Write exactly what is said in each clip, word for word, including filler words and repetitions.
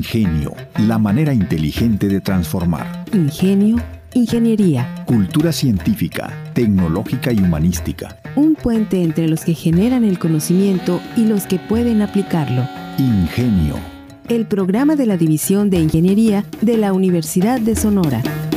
Ingenio, la manera inteligente de transformar. Ingenio, ingeniería. Cultura científica, tecnológica y humanística. Un puente entre los que generan el conocimiento y los que pueden aplicarlo. Ingenio. El programa de la División de Ingeniería de la Universidad de Sonora.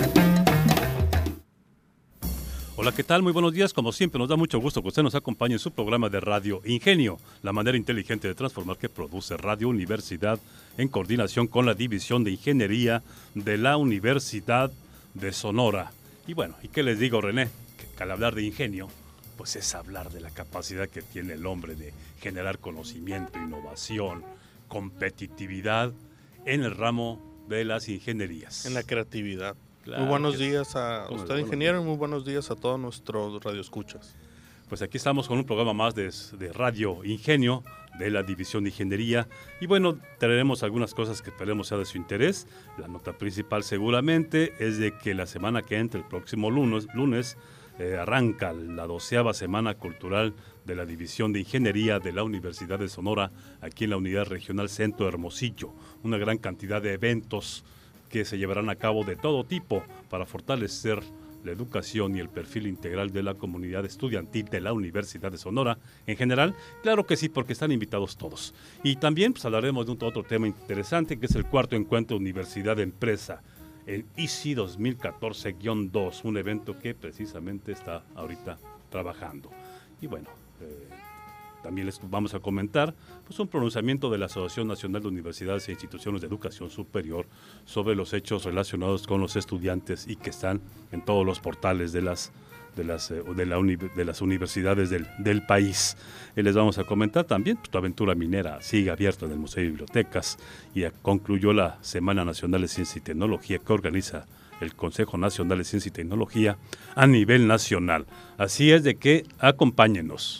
Hola, ¿qué tal? Muy buenos días. Como siempre, nos da mucho gusto que usted nos acompañe en su programa de Radio Ingenio, la manera inteligente de transformar que produce Radio Universidad en coordinación con la División de Ingeniería de la Universidad de Sonora. Y bueno, ¿y qué les digo, René? Que al hablar de ingenio, pues es hablar de la capacidad que tiene el hombre de generar conocimiento, innovación, competitividad en el ramo de las ingenierías. En la creatividad. Claro, muy buenos que, días a usted, ingeniero, y muy buenos días a todos nuestros radioescuchas. Pues aquí estamos con un programa más de, de Radio Ingenio, de la División de Ingeniería. Y bueno, traeremos algunas cosas que esperemos sea de su interés. La nota principal seguramente es de que la semana que entra, el próximo lunes, lunes eh, arranca la doceava Semana Cultural de la División de Ingeniería de la Universidad de Sonora, aquí en la Unidad Regional Centro Hermosillo. Una gran cantidad de eventos que se llevarán a cabo de todo tipo para fortalecer la educación y el perfil integral de la comunidad estudiantil de la Universidad de Sonora en general. Claro que sí, porque están invitados todos. Y también pues, hablaremos de un otro tema interesante, que es el cuarto encuentro Universidad Empresa, el I C I dos mil catorce guión dos, un evento que precisamente está ahorita trabajando. Y bueno, eh, también les vamos a comentar pues, un pronunciamiento de la Asociación Nacional de Universidades e Instituciones de Educación Superior sobre los hechos relacionados con los estudiantes y que están en todos los portales de las, de las, de la uni, de las universidades del, del país. Y les vamos a comentar también, pues, tu aventura minera sigue abierta en el Museo de Bibliotecas y concluyó la Semana Nacional de Ciencia y Tecnología que organiza el Consejo Nacional de Ciencia y Tecnología a nivel nacional. Así es de que acompáñenos.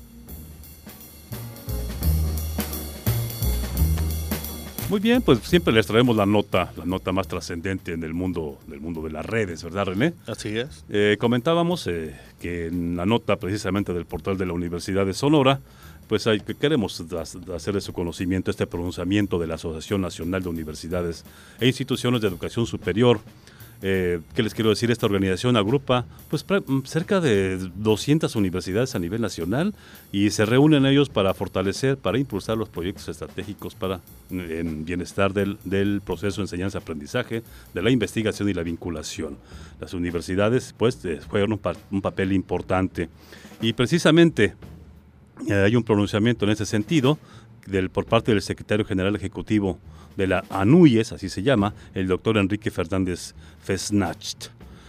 Muy bien, pues siempre les traemos la nota, la nota más trascendente en el mundo, del mundo de las redes, ¿verdad, René? Así es. Eh, comentábamos eh, que en la nota precisamente del portal de la Universidad de Sonora, pues hay, que queremos hacer de su conocimiento este pronunciamiento de la Asociación Nacional de Universidades e Instituciones de Educación Superior. Eh, ¿Qué les quiero decir? Esta organización agrupa pues cerca de doscientas universidades a nivel nacional y se reúnen ellos para fortalecer, para impulsar los proyectos estratégicos para en bienestar del, del proceso de enseñanza-aprendizaje, de la investigación y la vinculación. Las universidades pues juegan un, pa un papel importante y precisamente eh, hay un pronunciamiento en ese sentido del, por parte del secretario general ejecutivo de la ANUYES, así se llama, el doctor Enrique Fernández Fesnacht.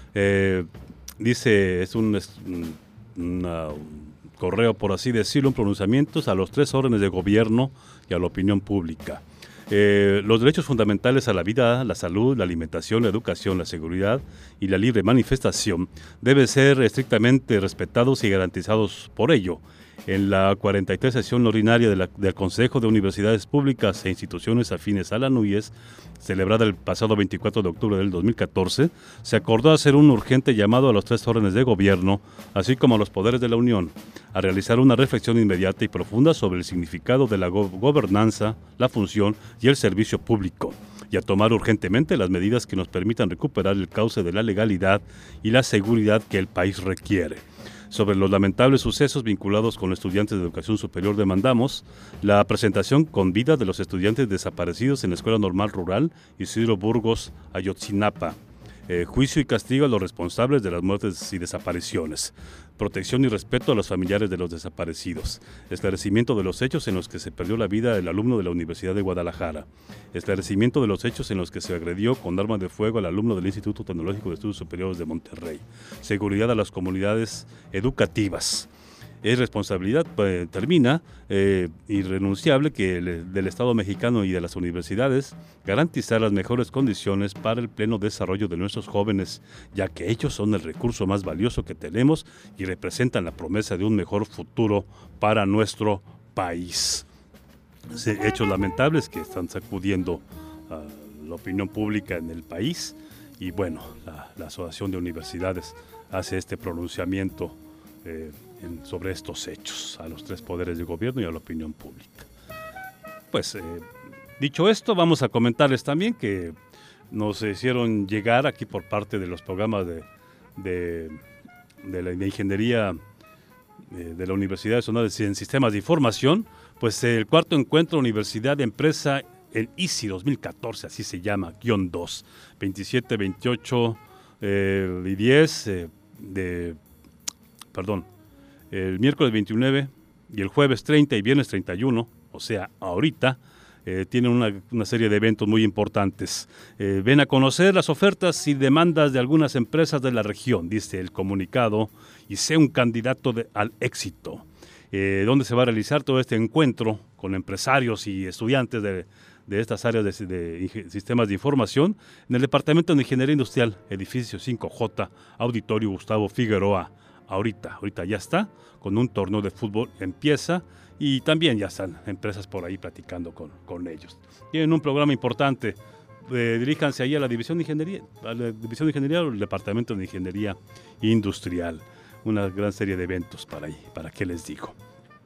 Eh, dice, es un, es un, una, un correo, por así decirlo, un pronunciamiento a los tres órdenes de gobierno y a la opinión pública. Eh, los derechos fundamentales a la vida, la salud, la alimentación, la educación, la seguridad y la libre manifestación deben ser estrictamente respetados y garantizados por ello. En la cuarenta y tres sesión ordinaria de la, del Consejo de Universidades Públicas e Instituciones afines a la ANUYES, celebrada el pasado veinticuatro de octubre del dos mil catorce, se acordó hacer un urgente llamado a los tres órdenes de gobierno, así como a los poderes de la Unión, a realizar una reflexión inmediata y profunda sobre el significado de la go gobernanza, la función y el servicio público, y a tomar urgentemente las medidas que nos permitan recuperar el cauce de la legalidad y la seguridad que el país requiere. Sobre los lamentables sucesos vinculados con estudiantes de educación superior demandamos la presentación con vida de los estudiantes desaparecidos en la Escuela Normal Rural Isidro Burgos, Ayotzinapa, eh, juicio y castigo a los responsables de las muertes y desapariciones, protección y respeto a los familiares de los desaparecidos, esclarecimiento de los hechos en los que se perdió la vida el alumno de la Universidad de Guadalajara, esclarecimiento de los hechos en los que se agredió con arma de fuego al alumno del Instituto Tecnológico de Estudios Superiores de Monterrey, seguridad a las comunidades educativas. Es responsabilidad, eh, termina, eh, irrenunciable que el, del Estado mexicano y de las universidades garantizar las mejores condiciones para el pleno desarrollo de nuestros jóvenes, ya que ellos son el recurso más valioso que tenemos y representan la promesa de un mejor futuro para nuestro país. Hechos lamentables que están sacudiendo a la opinión pública en el país y bueno, la, la Asociación de Universidades hace este pronunciamiento eh, en, sobre estos hechos a los tres poderes de gobierno y a la opinión pública. Pues eh, Dicho esto, vamos a comentarles también que nos hicieron llegar aquí por parte de los programas de, de, de la de ingeniería de, de la Universidad de Sonora en Sistemas de Información, pues el cuarto encuentro Universidad de Empresa, el I S I dos mil catorce, así se llama, guión dos, veintisiete, veintiocho eh, y diez eh, de, perdón, el miércoles veintinueve y el jueves treinta y viernes treinta y uno, o sea, ahorita, eh, tienen una, una serie de eventos muy importantes. Eh, ven a conocer las ofertas y demandas de algunas empresas de la región, dice el comunicado, y sé un candidato de, al éxito. Eh, donde se va a realizar todo este encuentro con empresarios y estudiantes de, de estas áreas de, de, de sistemas de información en el Departamento de Ingeniería Industrial, edificio cinco J, Auditorio Gustavo Figueroa. Ahorita, ahorita ya está, con un torneo de fútbol empieza y también ya están empresas por ahí platicando con, con ellos. Tienen un programa importante, eh, diríjanse ahí a la División de Ingeniería, a la División de Ingeniería o el Departamento de Ingeniería Industrial. Una gran serie de eventos para ahí, para qué les digo.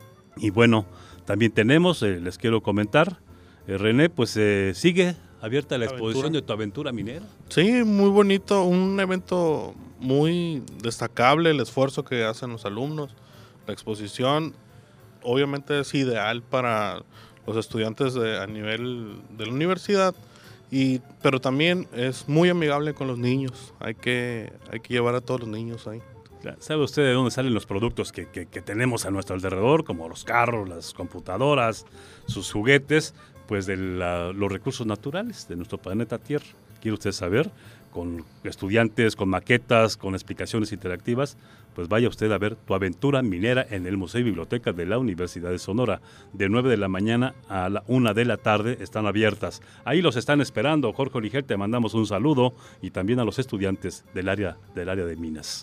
Y bueno, también tenemos, eh, les quiero comentar, eh, René, pues eh, sigue abierta la exposición de Tu Aventura Minera. Sí, muy bonito, un evento muy destacable, el esfuerzo que hacen los alumnos. La exposición obviamente es ideal para los estudiantes de, a nivel de la universidad, y, pero también es muy amigable con los niños. Hay que, hay que llevar a todos los niños ahí. ¿Sabe usted de dónde salen los productos que, que, que tenemos a nuestro alrededor, como los carros, las computadoras, sus juguetes? Pues de la, los recursos naturales de nuestro planeta Tierra. ¿Quiere usted saber? Con estudiantes, con maquetas, con explicaciones interactivas, pues vaya usted a ver Tu Aventura Minera en el Museo y Biblioteca de la Universidad de Sonora. De nueve de la mañana a la una de la tarde están abiertas. Ahí los están esperando. Jorge Oliger, te mandamos un saludo, y también a los estudiantes del área, del área de minas.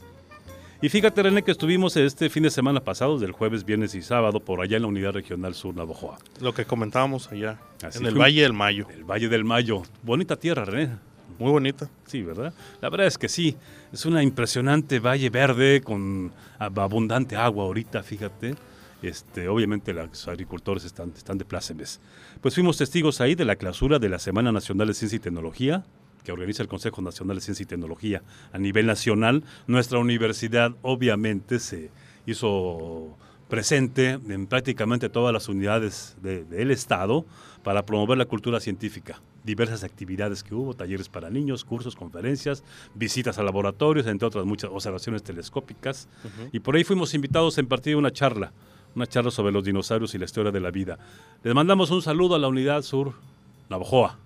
Y fíjate, René, que estuvimos este fin de semana pasado, del jueves, viernes y sábado, por allá en la Unidad Regional Sur Navojoa. Lo que comentábamos allá, Así en el fue, Valle del Mayo. El Valle del Mayo. Bonita tierra, René. Muy bonita. Sí, ¿verdad? La verdad es que sí. Es una impresionante valle verde con abundante agua ahorita, fíjate. Este, obviamente los agricultores están, están de plácemes. Pues fuimos testigos ahí de la clausura de la Semana Nacional de Ciencia y Tecnología, que organiza el Consejo Nacional de Ciencia y Tecnología a nivel nacional. Nuestra universidad obviamente se hizo presente en prácticamente todas las unidades de, del Estado para promover la cultura científica. Diversas actividades que hubo, talleres para niños, cursos, conferencias, visitas a laboratorios, entre otras muchas observaciones telescópicas. Uh-huh. Y por ahí fuimos invitados a impartir una charla, una charla sobre los dinosaurios y la historia de la vida. Les mandamos un saludo a la Unidad Sur Navojoa,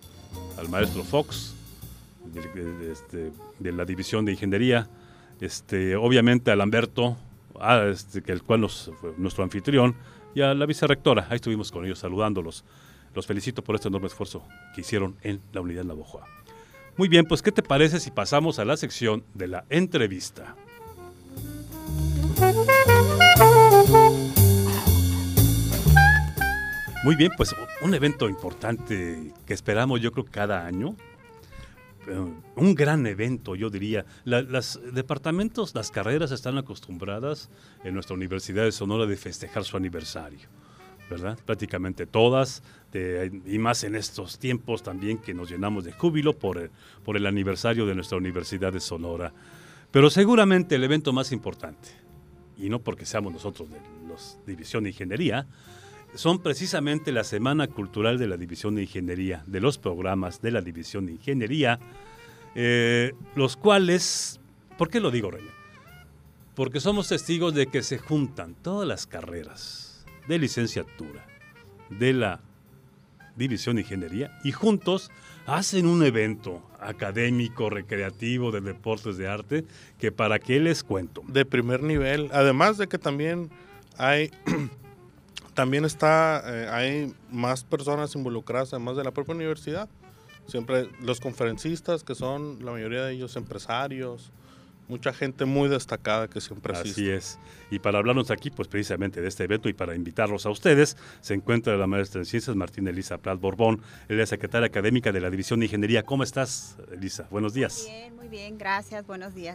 al maestro Fox, de, de, de, de la División de Ingeniería, este, obviamente a Lamberto, a este, que el cual nos, fue nuestro anfitrión, y a la vicerrectora. Ahí estuvimos con ellos saludándolos. Los felicito por este enorme esfuerzo que hicieron en la Unidad Navojoa. Muy bien, pues ¿qué te parece si pasamos a la sección de la entrevista? Muy bien, pues un evento importante que esperamos yo creo cada año, un gran evento yo diría. La, los departamentos, las carreras están acostumbradas en nuestra Universidad de Sonora de festejar su aniversario, ¿verdad? Prácticamente todas, de, y más en estos tiempos también que nos llenamos de júbilo por el, por el aniversario de nuestra Universidad de Sonora. Pero seguramente el evento más importante, y no porque seamos nosotros de la División de Ingeniería, son precisamente la Semana Cultural de la División de Ingeniería, de los programas de la División de Ingeniería, eh, los cuales, ¿por qué lo digo, René? Porque somos testigos de que se juntan todas las carreras de licenciatura de la División de Ingeniería y juntos hacen un evento académico, recreativo, de deportes, de arte, que para qué les cuento. De primer nivel, además de que también hay... También está, eh, hay más personas involucradas, además de la propia universidad. Siempre los conferencistas, que son la mayoría de ellos empresarios, mucha gente muy destacada que siempre asiste. Así es. Y para hablarnos aquí, pues precisamente de este evento y para invitarlos a ustedes, se encuentra la maestra en Ciencias, Martín Elisa Prat Borbón, ella es secretaria académica de la División de Ingeniería. ¿Cómo estás, Elisa? Buenos días. Bien, muy bien, gracias, buenos días.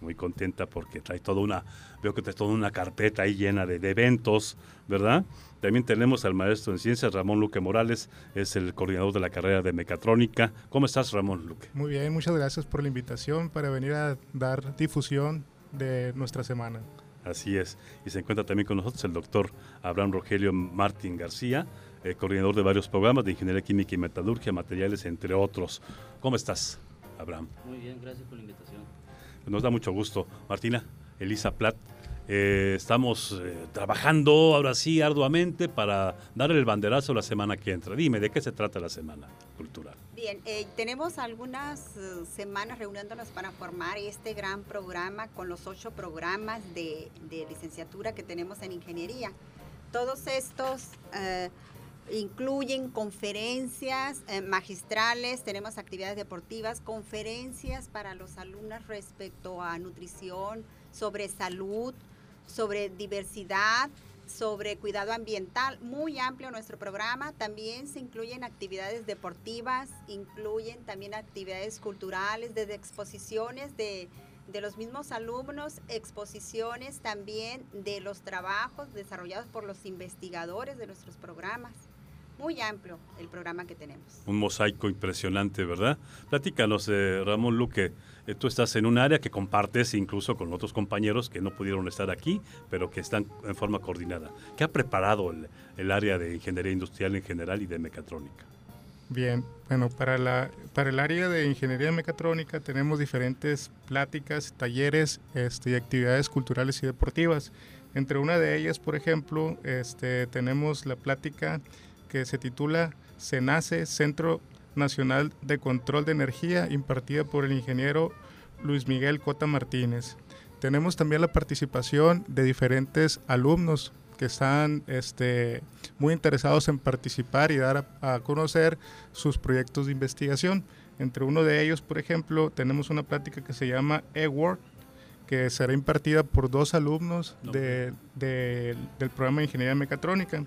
muy contenta porque trae toda una, veo que trae toda una carpeta ahí llena de, de eventos, ¿verdad? También tenemos al maestro en ciencias, Ramón Luque Morales, es el coordinador de la carrera de mecatrónica. ¿Cómo estás, Ramón Luque? Muy bien, muchas gracias por la invitación para venir a dar difusión de nuestra semana. Así es, y se encuentra también con nosotros el doctor Abraham Rogelio Martín García, eh, coordinador de varios programas de Ingeniería Química y Metalurgia, Materiales, entre otros. ¿Cómo estás, Abraham? Muy bien, gracias por la invitación. Nos da mucho gusto. Martina, Elisa Platt, eh, estamos eh, trabajando ahora sí arduamente para darle el banderazo la semana que entra. Dime, ¿de qué se trata la Semana Cultural? Bien, eh, tenemos algunas uh, semanas reuniéndonos para formar este gran programa con los ocho programas de, de licenciatura que tenemos en ingeniería. Todos estos uh, incluyen conferencias eh, magistrales, tenemos actividades deportivas, conferencias para los alumnos respecto a nutrición, sobre salud, sobre diversidad, sobre cuidado ambiental, muy amplio nuestro programa. También se incluyen actividades deportivas, incluyen también actividades culturales, desde exposiciones de, de los mismos alumnos, exposiciones también de los trabajos desarrollados por los investigadores de nuestros programas. Muy amplio el programa que tenemos. Un mosaico impresionante, ¿verdad? Platícanos, eh, Ramón Luque, eh, tú estás en un área que compartes incluso con otros compañeros que no pudieron estar aquí, pero que están en forma coordinada. ¿Qué ha preparado el, el área de ingeniería industrial en general y de mecatrónica? Bien, bueno, para, la, para el área de ingeniería mecatrónica tenemos diferentes pláticas, talleres este, y actividades culturales y deportivas. Entre una de ellas, por ejemplo, este, tenemos la plática que se titula CENACE, Centro Nacional de Control de Energía, impartida por el ingeniero Luis Miguel Cota Martínez. Tenemos también la participación de diferentes alumnos que están este, muy interesados en participar y dar a, a conocer sus proyectos de investigación. Entre uno de ellos, por ejemplo, tenemos una plática que se llama eWork, que será impartida por dos alumnos de, de, del programa de Ingeniería Mecatrónica.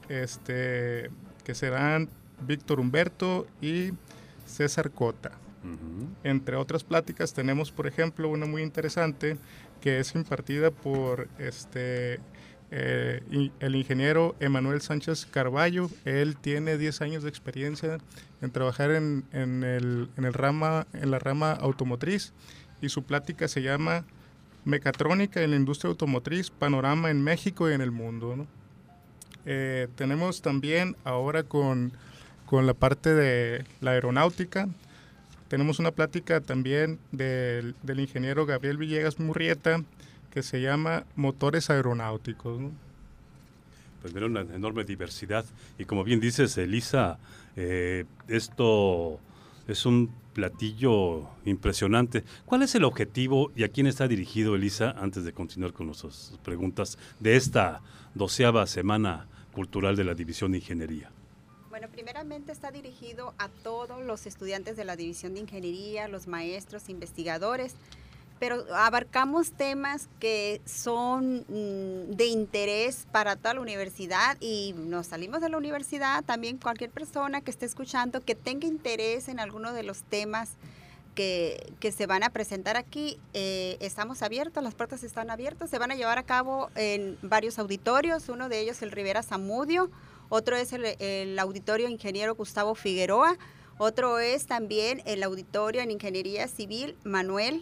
Este, que serán Víctor Humberto y César Cota. Uh-huh. Entre otras pláticas tenemos, por ejemplo, una muy interesante que es impartida por este, eh, el ingeniero Emanuel Sánchez Carballo. Él tiene diez años de experiencia en trabajar en, en, el, en, el rama, en la rama automotriz, y su plática se llama Mecatrónica en la industria automotriz, panorama en México y en el mundo, ¿no? Eh, tenemos también ahora con, con la parte de la aeronáutica, tenemos una plática también del, del ingeniero Gabriel Villegas Murrieta que se llama Motores Aeronáuticos, ¿no? Pues mira, una enorme diversidad, y como bien dices, Elisa, eh, esto es un platillo impresionante. ¿Cuál es el objetivo y a quién está dirigido, Elisa, antes de continuar con nuestras preguntas, de esta doceava Semana Cultural de la División de Ingeniería? Bueno, primeramente está dirigido a todos los estudiantes de la División de Ingeniería, los maestros, investigadores, pero abarcamos temas que son mm, de interés para toda la universidad, y nos salimos de la universidad, también cualquier persona que esté escuchando que tenga interés en alguno de los temas que, que se van a presentar aquí, eh, estamos abiertos, las puertas están abiertas, se van a llevar a cabo en varios auditorios, uno de ellos el Rivera Zamudio, otro es el, el Auditorio Ingeniero Gustavo Figueroa, otro es también el Auditorio en Ingeniería Civil Manuel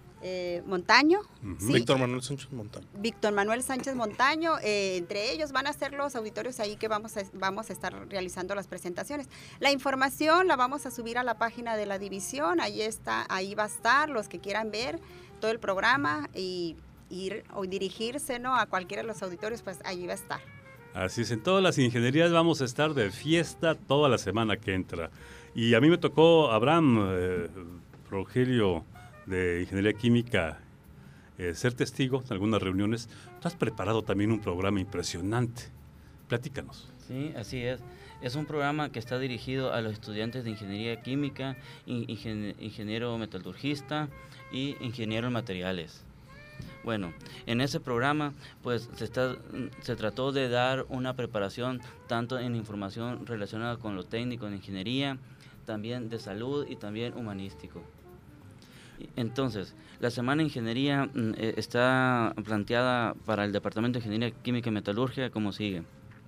Eh, Montaño. Uh-huh. ¿Sí? Víctor Manuel Sánchez Montaño. Víctor Manuel Sánchez Montaño, eh, entre ellos van a ser los auditorios ahí que vamos a, vamos a estar realizando las presentaciones. La información la vamos a subir a la página de la división, ahí está, ahí va a estar, los que quieran ver todo el programa y ir o dirigirse, ¿no?, a cualquiera de los auditorios, pues ahí va a estar. Así es, en todas las ingenierías vamos a estar de fiesta toda la semana que entra. Y a mí me tocó, Abraham, eh, Rogelio, de Ingeniería Química, eh, ser testigo de algunas reuniones. Tú has preparado también un programa impresionante. Platícanos. Sí, así es. Es un programa que está dirigido a los estudiantes de Ingeniería Química, ingen- ingeniero metalurgista y ingeniero en materiales. Bueno, en ese programa pues se, está, se trató de dar una preparación tanto en información relacionada con lo técnico en ingeniería, también de salud y también humanístico. Entonces, la Semana de Ingeniería mm, eh, está planteada para el Departamento de Ingeniería Química y Metalurgia como sigue.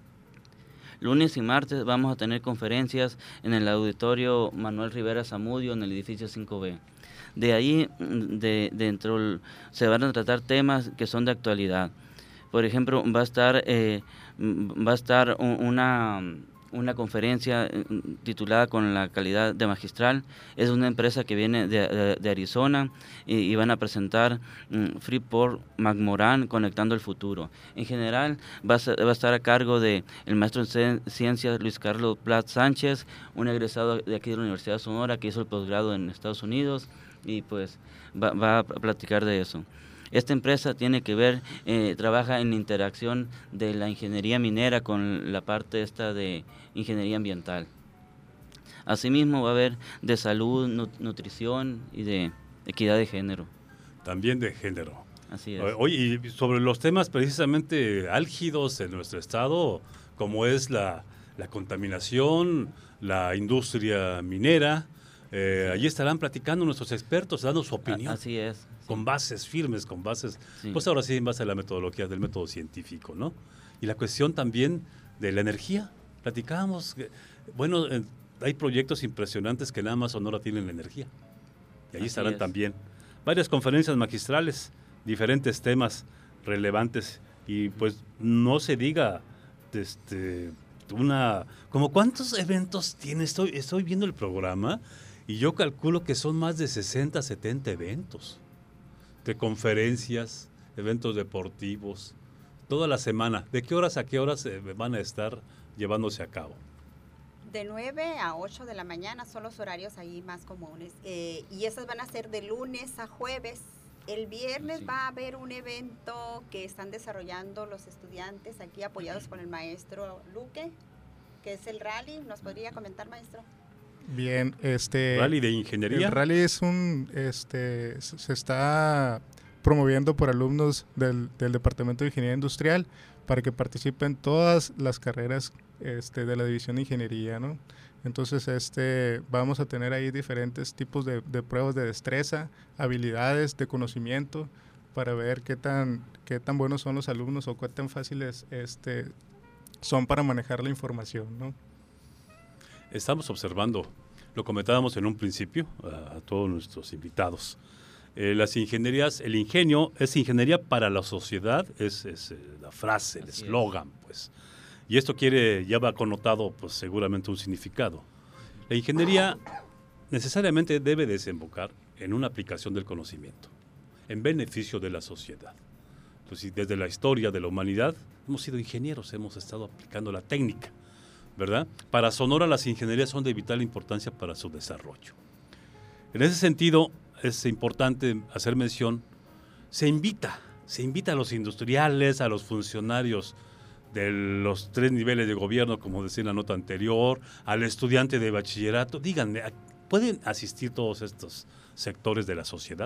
Lunes y martes vamos a tener conferencias en el auditorio Manuel Rivera Zamudio en el edificio cinco B. De ahí, de, dentro, se van a tratar temas que son de actualidad. Por ejemplo, va a estar, eh, va a estar una... una conferencia titulada Con la calidad de magistral. Es una empresa que viene de, de, de Arizona y, y van a presentar um, Freeport McMoran conectando el futuro. En general va a, ser, va a estar a cargo de el maestro en ciencias Luis Carlos Plat Sánchez, un egresado de aquí de la Universidad de Sonora que hizo el posgrado en Estados Unidos y pues va, va a platicar de eso. Esta empresa tiene que ver, eh, trabaja en interacción de la ingeniería minera con la parte esta de ingeniería ambiental. Asimismo va a haber de salud, nu- nutrición y de equidad de género. También de género. Así es. Oye, y sobre los temas precisamente álgidos en nuestro estado, como es la, la contaminación, la industria minera, eh, allí estarán platicando nuestros expertos, dando su opinión. A- así es. Con bases firmes, con bases, Sí. pues ahora sí en base a la metodología del método científico, ¿no? Y la cuestión también de la energía. Platicábamos, que, bueno, eh, hay proyectos impresionantes que nada más Sonora tienen energía. Y allí Así estarán es. también varias conferencias magistrales, diferentes temas relevantes. Y pues no se diga, este, una, como cuántos eventos tiene, estoy, estoy viendo el programa y yo calculo que son más de sesenta, setenta eventos. De conferencias, eventos deportivos, toda la semana. ¿De qué horas a qué horas eh, van a estar llevándose a cabo? De nueve a ocho de la mañana son los horarios ahí más comunes. Eh, y esas van a ser de lunes a jueves. El viernes Sí. va a haber un evento que están desarrollando los estudiantes aquí apoyados por el maestro Luque, que es el rally. ¿Nos podría comentar, maestro? Bien, este... ¿Rally de ingeniería? El rally es un, este, se se está promoviendo por alumnos del, del Departamento de Ingeniería Industrial para que participen todas las carreras este, de la División de Ingeniería, ¿no? Entonces, este, vamos a tener ahí diferentes tipos de, de pruebas de destreza, habilidades, de conocimiento, para ver qué tan, qué tan buenos son los alumnos o qué tan fáciles este, son para manejar la información, ¿no? Estamos observando, lo comentábamos en un principio a, a todos nuestros invitados. Eh, las ingenierías, el ingenio es ingeniería para la sociedad, es, es eh, la frase, el Así eslogan, pues. Y esto quiere, ya va connotado, pues seguramente un significado. La ingeniería necesariamente debe desembocar en una aplicación del conocimiento, en beneficio de la sociedad. Entonces, desde la historia de la humanidad, hemos sido ingenieros, hemos estado aplicando la técnica, ¿verdad? Para Sonora las ingenierías son de vital importancia para su desarrollo. En ese sentido, es importante hacer mención, se invita, se invita a los industriales, a los funcionarios de los tres niveles de gobierno, como decía en la nota anterior, al estudiante de bachillerato. Díganme, ¿pueden asistir todos estos sectores de la sociedad?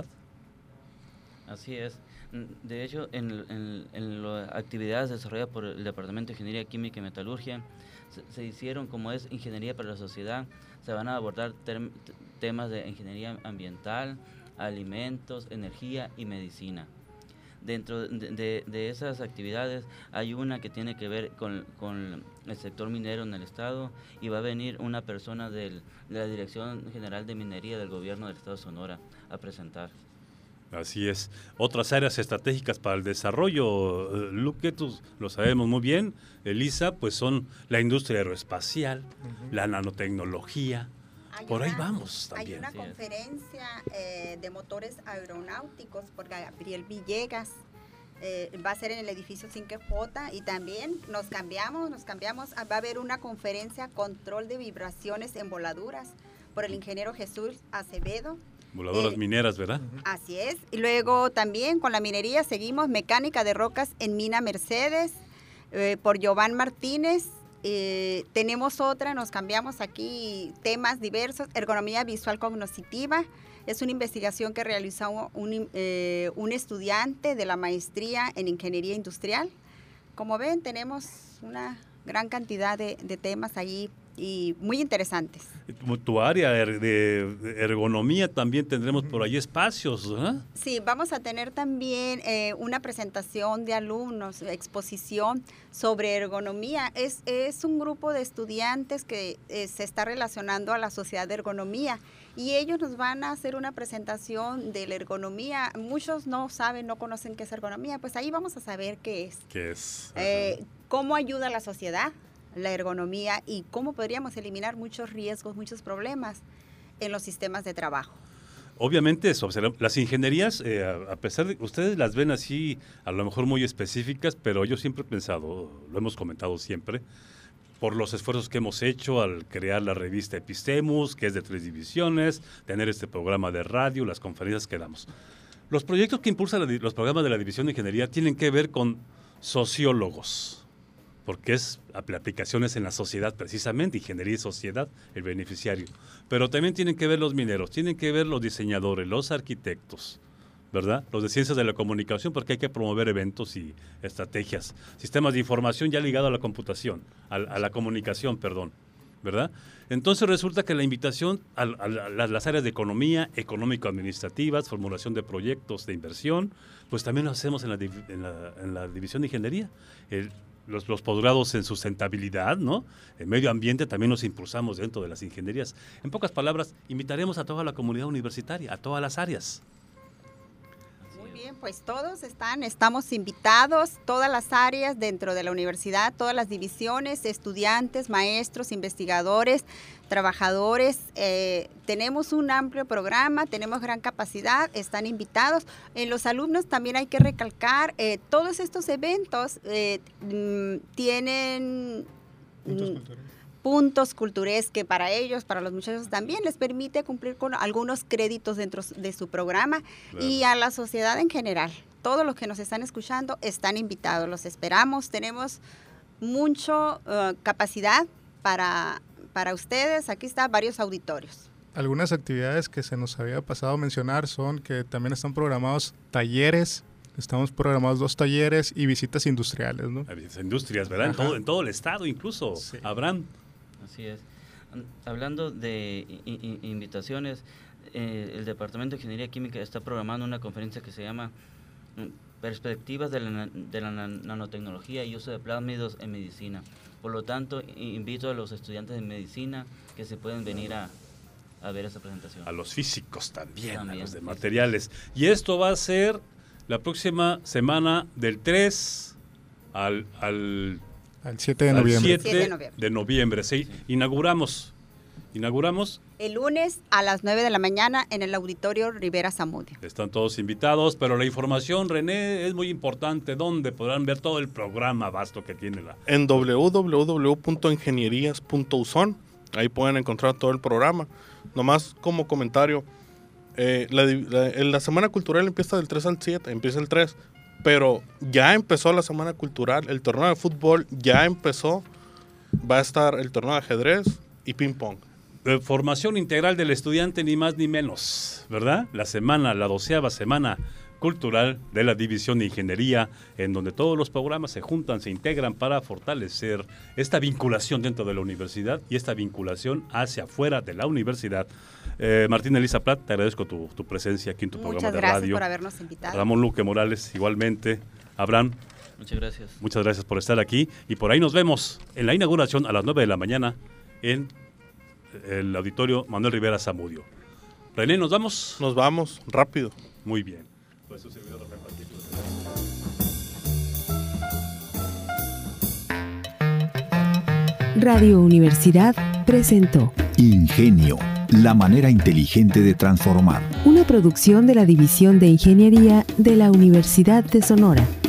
Así es. De hecho, en, en, en las actividades desarrolladas por el Departamento de Ingeniería Química y Metalurgia, se, se hicieron, como es Ingeniería para la Sociedad, se van a abordar term, temas de ingeniería ambiental, alimentos, energía y medicina. Dentro de, de, de esas actividades hay una que tiene que ver con, con el sector minero en el estado y va a venir una persona del, de la Dirección General de Minería del Gobierno del Estado de Sonora a presentar. Así es. Otras áreas estratégicas para el desarrollo, eh, Luque, tú lo sabemos muy bien, Elisa, pues son la industria aeroespacial, uh-huh. la nanotecnología. Hay por una, ahí vamos también. Hay una sí, conferencia eh, de motores aeronáuticos por Gabriel Villegas. Eh, va a ser en el edificio cinco J y también nos cambiamos, nos cambiamos. Va a haber una conferencia control de vibraciones en voladuras por el ingeniero Jesús Acevedo. Voladoras eh, mineras, ¿verdad? Así es. Y luego también con la minería seguimos mecánica de rocas en Mina Mercedes eh, por Giovanni Martínez. Eh, tenemos otra, nos cambiamos aquí temas diversos, ergonomía visual cognitiva. Es una investigación que realizó un, eh, un estudiante de la maestría en ingeniería industrial. Como ven, tenemos una gran cantidad de, de temas ahí y muy interesantes. Tu área de ergonomía también tendremos por ahí espacios, ¿eh? Sí, vamos a tener también eh, una presentación de alumnos, exposición sobre ergonomía. Es, es un grupo de estudiantes que eh, se está relacionando a la sociedad de ergonomía y ellos nos van a hacer una presentación de la ergonomía. Muchos no saben, no conocen qué es ergonomía, pues ahí vamos a saber qué es. ¿Qué es? Eh, cómo ayuda a la sociedad la ergonomía y cómo podríamos eliminar muchos riesgos, muchos problemas en los sistemas de trabajo. Obviamente eso, las ingenierías, eh, a pesar de que ustedes las ven así, a lo mejor muy específicas, pero yo siempre he pensado, lo hemos comentado siempre, por los esfuerzos que hemos hecho al crear la revista Epistemus, que es de tres divisiones, tener este programa de radio, las conferencias que damos. Los proyectos que impulsan la, los programas de la División de Ingeniería tienen que ver con sociólogos, porque es aplicaciones en la sociedad precisamente, ingeniería y sociedad, el beneficiario. Pero también tienen que ver los mineros, tienen que ver los diseñadores, los arquitectos, ¿verdad? Los de ciencias de la comunicación, porque hay que promover eventos y estrategias. Sistemas de información ya ligado a la computación, a, a la comunicación, perdón, ¿verdad? Entonces resulta que la invitación a, a, a las áreas de economía, económico-administrativas, formulación de proyectos de inversión, pues también lo hacemos en la, en la, en la división de ingeniería. El, Los, los posgrados en sustentabilidad, ¿no? En medio ambiente también nos impulsamos dentro de las ingenierías. En pocas palabras, invitaremos a toda la comunidad universitaria, a todas las áreas. Muy bien, pues todos están, estamos invitados, todas las áreas dentro de la universidad, todas las divisiones, estudiantes, maestros, investigadores, trabajadores. Eh, tenemos un amplio programa, tenemos gran capacidad, están invitados. En los alumnos también hay que recalcar, eh, todos estos eventos eh, mm, tienen Puntos mm, culturales. puntos culturales que para ellos, para los muchachos también les permite cumplir con algunos créditos dentro de su programa. Claro. Y a la sociedad en general. Todos los que nos están escuchando están invitados, los esperamos, tenemos mucha uh, capacidad para... Para ustedes, aquí están varios auditorios. Algunas actividades que se nos había pasado a mencionar son que también están programados talleres, estamos programados dos talleres y visitas industriales, ¿no? Visitas industrias, ¿verdad? En todo, en todo el estado incluso, sí. Abraham. Así es. Hablando de i- i- invitaciones, eh, el Departamento de Ingeniería Química está programando una conferencia que se llama Perspectivas de la, de la nanotecnología y uso de plásmidos en medicina. Por lo tanto, invito a los estudiantes de medicina que se pueden venir a, a ver esa presentación. A los físicos también, también a los de sí, materiales. Sí. Y esto va a ser la próxima semana del tres al, al, al siete de noviembre. siete de noviembre. De noviembre, sí. Sí. Inauguramos. Inauguramos. El lunes a las nueve de la mañana en el Auditorio Rivera Zamudio. Están todos invitados, pero la información, René, es muy importante. ¿Dónde podrán ver todo el programa vasto que tiene la...? En doble u doble u doble u punto ingenierías punto u s o n. Ahí pueden encontrar todo el programa. Nomás como comentario, eh, la, la, la Semana Cultural empieza del tres al siete, empieza el tres, pero ya empezó la Semana Cultural, el torneo de fútbol ya empezó, va a estar el torneo de ajedrez y ping pong. Formación integral del estudiante, ni más ni menos, ¿verdad? La semana, la doceava semana cultural de la División de Ingeniería, en donde todos los programas se juntan, se integran para fortalecer esta vinculación dentro de la universidad y esta vinculación hacia afuera de la universidad. Eh, Martín Elisa Plat, te agradezco tu, tu presencia aquí en tu Muchas programa de radio. radio. Muchas gracias por habernos invitado. Ramón Luque Morales, igualmente. Abraham. Muchas gracias. Muchas gracias por estar aquí. Y por ahí nos vemos en la inauguración a las nueve de la mañana en el Auditorio Manuel Rivera Zamudio. René, ¿nos vamos? Nos vamos, rápido. Muy bien. Pues su servidor Rafael Paquito. Radio Universidad presentó Ingenio, la manera inteligente de transformar. Una producción de la División de Ingeniería de la Universidad de Sonora.